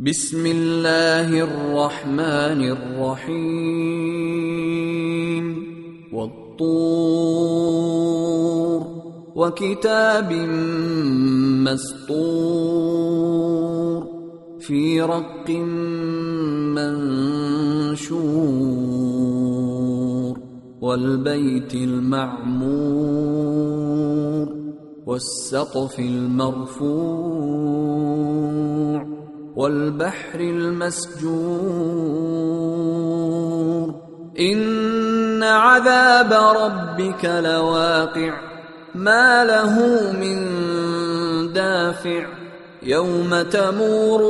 بسم الله الرحمن الرحيم والطور وكتاب مسطور في رق منشور والبيت المعمور والسقف المرفوع والبحر المسجور إن عذاب ربك لواقع ما له من دافع يوم تمور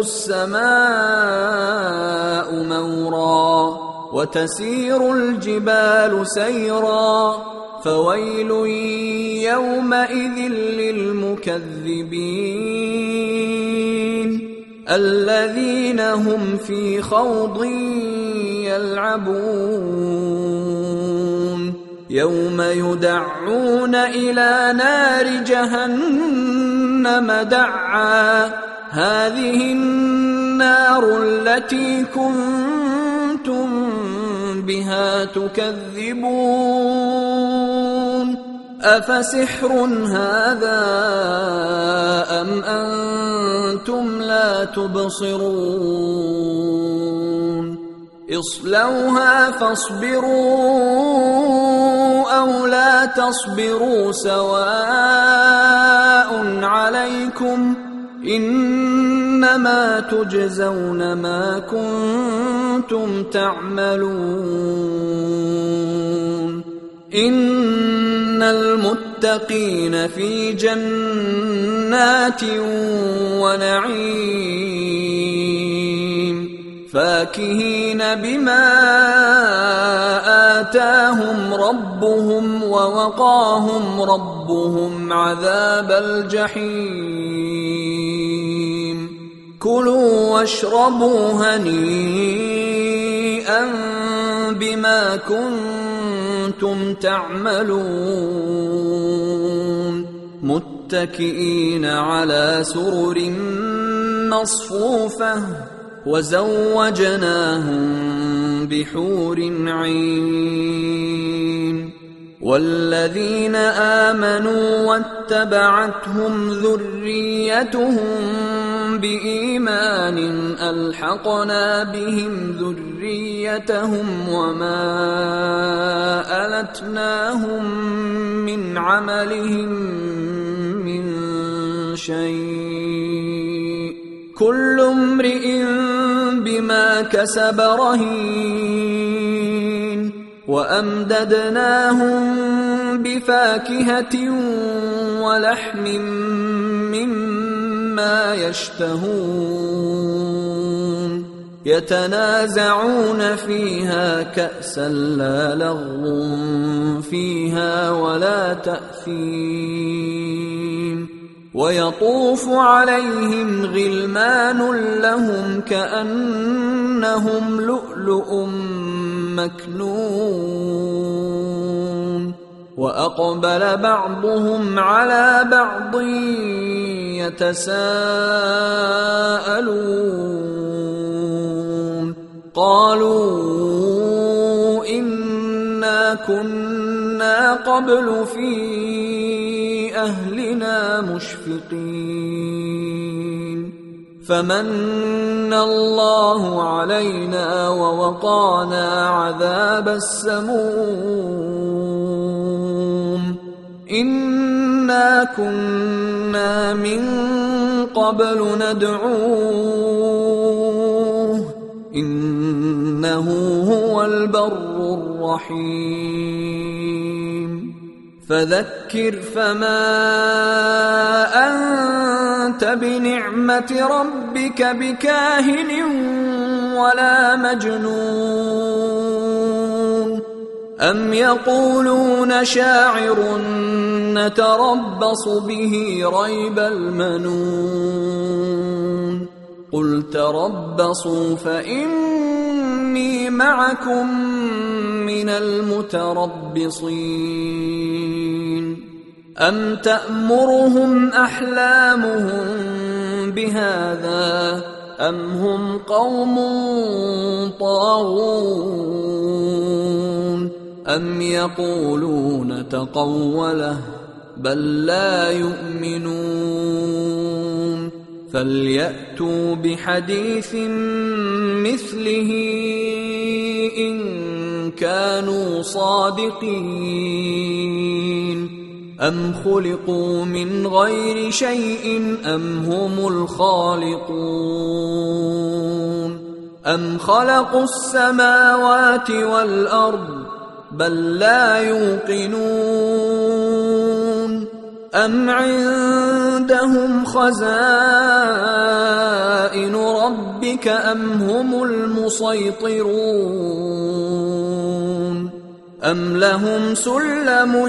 السماء مورا وتسير الجبال سيرا فويل يومئذ للمكذبين الذين هم في خوض يلعبون يوم يدعون إلى نار جهنم دعا هذه النار التي كنتم بها تكذبون أفسحر هذا أم أنتم لا تبصرون اصلوها فاصبروا أو لا تصبروا سواء عليكم إنما تجزون ما كنتم تعملون إن المتقين في جنات ونعيم فاكهين بما آتاهم ربهم ووقاهم ربهم عذاب الجحيم كلوا واشربوا هنيئا بما كنتم تعملون متكئين على سرر مصفوفة وزوجناهم بحور عين والذين آمنوا واتبعتهم ذريتهم بإيمان ألحقنا بهم ذريتهم وما ألتناهم من عملهم من شيء كل امرئ بما كسب رهين وأمددناهم بفاكهة ولحم مما يشتهون يتنازعون فيها كأسا لا لغو فيها ولا تأثيم ويطوف عليهم غلمان لهم كأنهم لؤلؤ مكنون وأقبل بعضهم على بعض يتساءلون قالوا إنا كنا قبل في أهلنا مشفقين فمن الله علينا ووقانا عذاب السموم إنا كنا من قبل ندعوه إنه هو البر الرحيم فذكر فما أنت بنعمة ربك بكاهن ولا مجنون أم يقولون شاعر نتربص به ريب المنون قل تربصوا فإني معكم من المتربصين أم تأمرهم أحلامهم بهذا أم هم قوم طاغون أم يقولون تقوله بل لا يؤمنون فليأتوا بحديث مثله إن كانوا صادقين أم خلقوا من غير شيء أم هم الخالقون أم خلقوا السماوات والأرض بل لا يوقنون أم عندهم خزائن ربك أم هم المسيطرون أم لهم سلم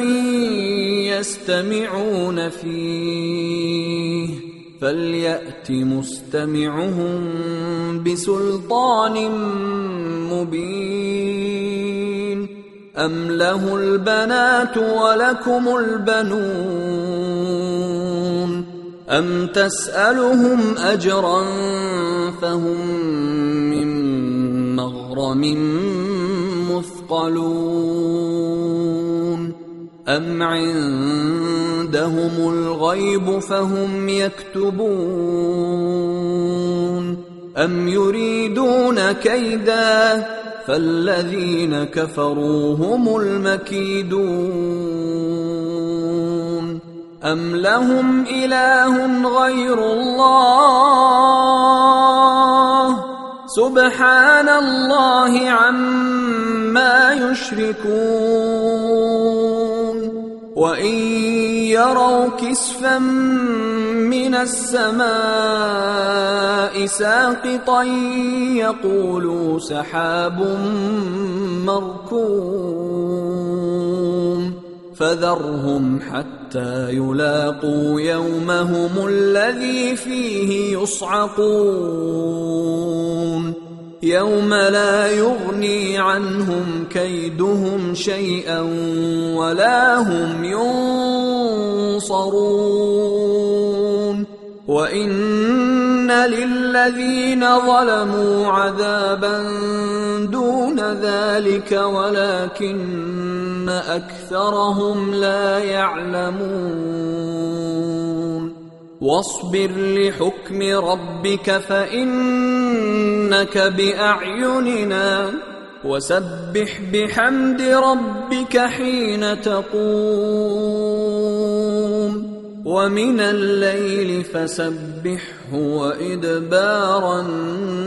يستمعون فيه فليأت مستمعهم بسلطان مبين أم له البنات ولكم البنون أم تسألهم أجرا فهم من مغرم مثقلون أم عندهم الغيب فهم يكتبون أم يريدون كيدا فالذين كفروا هم المكيدون أم لهم إله غير الله سبحان الله عما يشركون وإن يروا كسفا من السماء ساقطا يقولوا سحاب مركوم فذرهم حتى يلاقوا يومهم الذي فيه يصعقون يوم لا يغني عنهم كيدهم شيئا ولا هم ينصرون وإن للذين ظلموا عذابا دون ذلك ولكن أكثرهم لا يعلمون واصبر لحكم ربك فإنك بأعيننا وسبح بحمد ربك حين تقوم ومن الليل فسبحه وإدبار النجوم